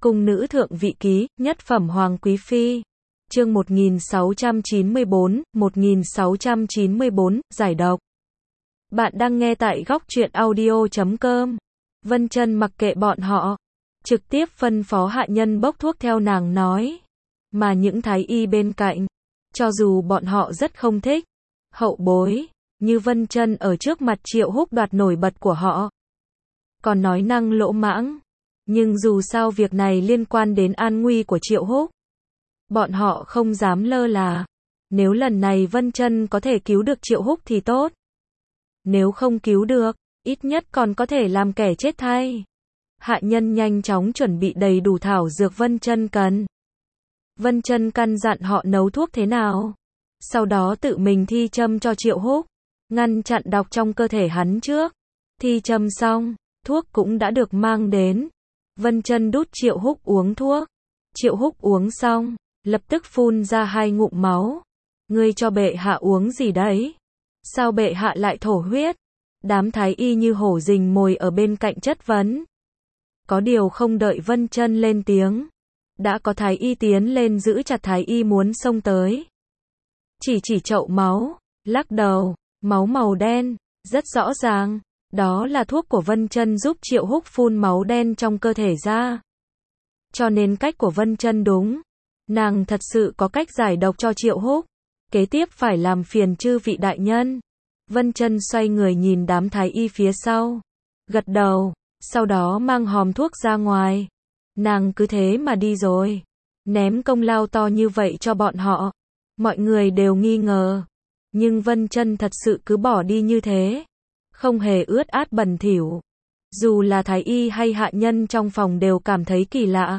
Cung nữ thượng vị ký, nhất phẩm hoàng quý phi. Chương 1694, giải độc. Bạn đang nghe tại góc truyện audio.com. Vân Chân mặc kệ bọn họ, trực tiếp phân phó hạ nhân bốc thuốc theo nàng nói. Mà những thái y bên cạnh, cho dù bọn họ rất không thích, hậu bối, như Vân Chân ở trước mặt Triệu Húc đoạt nổi bật của họ, còn nói năng lỗ mãng. Nhưng dù sao việc này liên quan đến an nguy của Triệu Húc, bọn họ không dám lơ là. Nếu lần này Vân Chân có thể cứu được Triệu Húc thì tốt. Nếu không cứu được, ít nhất còn có thể làm kẻ chết thay. Hạ nhân nhanh chóng chuẩn bị đầy đủ thảo dược Vân Chân cần. Vân Chân căn dặn họ nấu thuốc thế nào, sau đó tự mình thi châm cho Triệu Húc, ngăn chặn độc trong cơ thể hắn trước. Thi châm xong, thuốc cũng đã được mang đến. Vân Chân đút Triệu Húc uống thuốc. Triệu Húc uống xong, lập tức phun ra 2 ngụm máu. Ngươi cho bệ hạ uống gì đấy? Sao bệ hạ lại thổ huyết? Đám thái y như hổ rình mồi ở bên cạnh chất vấn. Có điều không đợi Vân Chân lên tiếng, đã có thái y tiến lên giữ chặt thái y muốn xông tới. Chỉ chậu máu, lắc đầu, máu màu đen, rất rõ ràng. Đó là thuốc của Vân Chân giúp Triệu Húc phun máu đen trong cơ thể ra. Cho nên cách của Vân Chân đúng. Nàng thật sự có cách giải độc cho Triệu Húc. Kế tiếp phải làm phiền chư vị đại nhân. Vân Chân xoay người nhìn đám thái y phía sau, gật đầu, sau đó mang hòm thuốc ra ngoài. Nàng cứ thế mà đi rồi, ném công lao to như vậy cho bọn họ. Mọi người đều nghi ngờ, nhưng Vân Chân thật sự cứ bỏ đi như thế, không hề ướt át bẩn thỉu. Dù là thái y hay hạ nhân trong phòng đều cảm thấy kỳ lạ.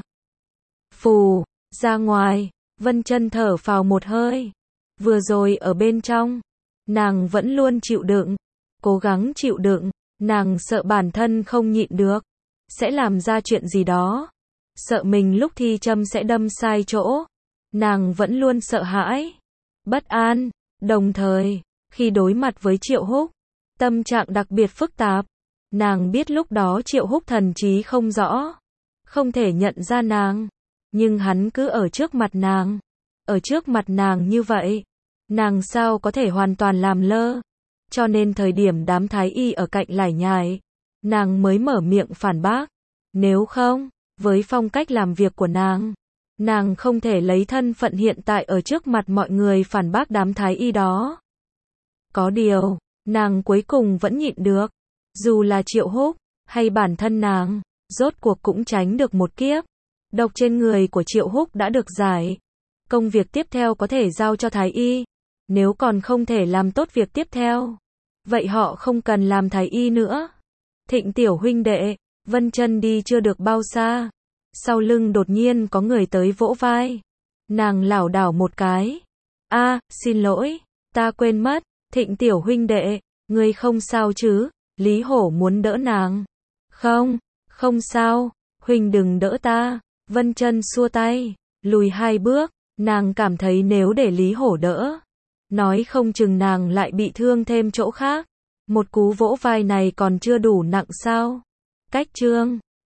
Phù, ra ngoài, Vân Chân thở phào một hơi. Vừa rồi ở bên trong, nàng vẫn luôn chịu đựng, cố gắng chịu đựng, nàng sợ bản thân không nhịn được, sẽ làm ra chuyện gì đó. Sợ mình lúc thi châm sẽ đâm sai chỗ. Nàng vẫn luôn sợ hãi, bất an, đồng thời, khi đối mặt với Triệu Húc, tâm trạng đặc biệt phức tạp. Nàng biết lúc đó Triệu Húc thần trí không rõ, không thể nhận ra nàng, nhưng hắn cứ ở trước mặt nàng. Ở trước mặt nàng như vậy, nàng sao có thể hoàn toàn làm lơ. Cho nên thời điểm đám thái y ở cạnh lải nhải, nàng mới mở miệng phản bác. Nếu không, với phong cách làm việc của nàng không thể lấy thân phận hiện tại ở trước mặt mọi người phản bác đám thái y đó. Có điều, nàng cuối cùng vẫn nhịn được. Dù là Triệu Húc, hay bản thân nàng, rốt cuộc cũng tránh được một kiếp. Độc trên người của Triệu Húc đã được giải. Công việc tiếp theo có thể giao cho thái y. Nếu còn không thể làm tốt việc tiếp theo, vậy họ không cần làm thái y nữa. Thịnh tiểu huynh đệ, Vân Chân đi chưa được bao xa, sau lưng đột nhiên có người tới vỗ vai. Nàng lảo đảo một cái. Xin lỗi, ta quên mất. Thịnh tiểu huynh đệ, ngươi không sao chứ? Lý Hổ muốn đỡ nàng. Không sao, huynh đừng đỡ ta. Vân Chân xua tay, lùi 2 bước. Nàng cảm thấy nếu để Lý Hổ đỡ, nói không chừng nàng lại bị thương thêm chỗ khác. Một cú vỗ vai này còn chưa đủ nặng sao? Cách chương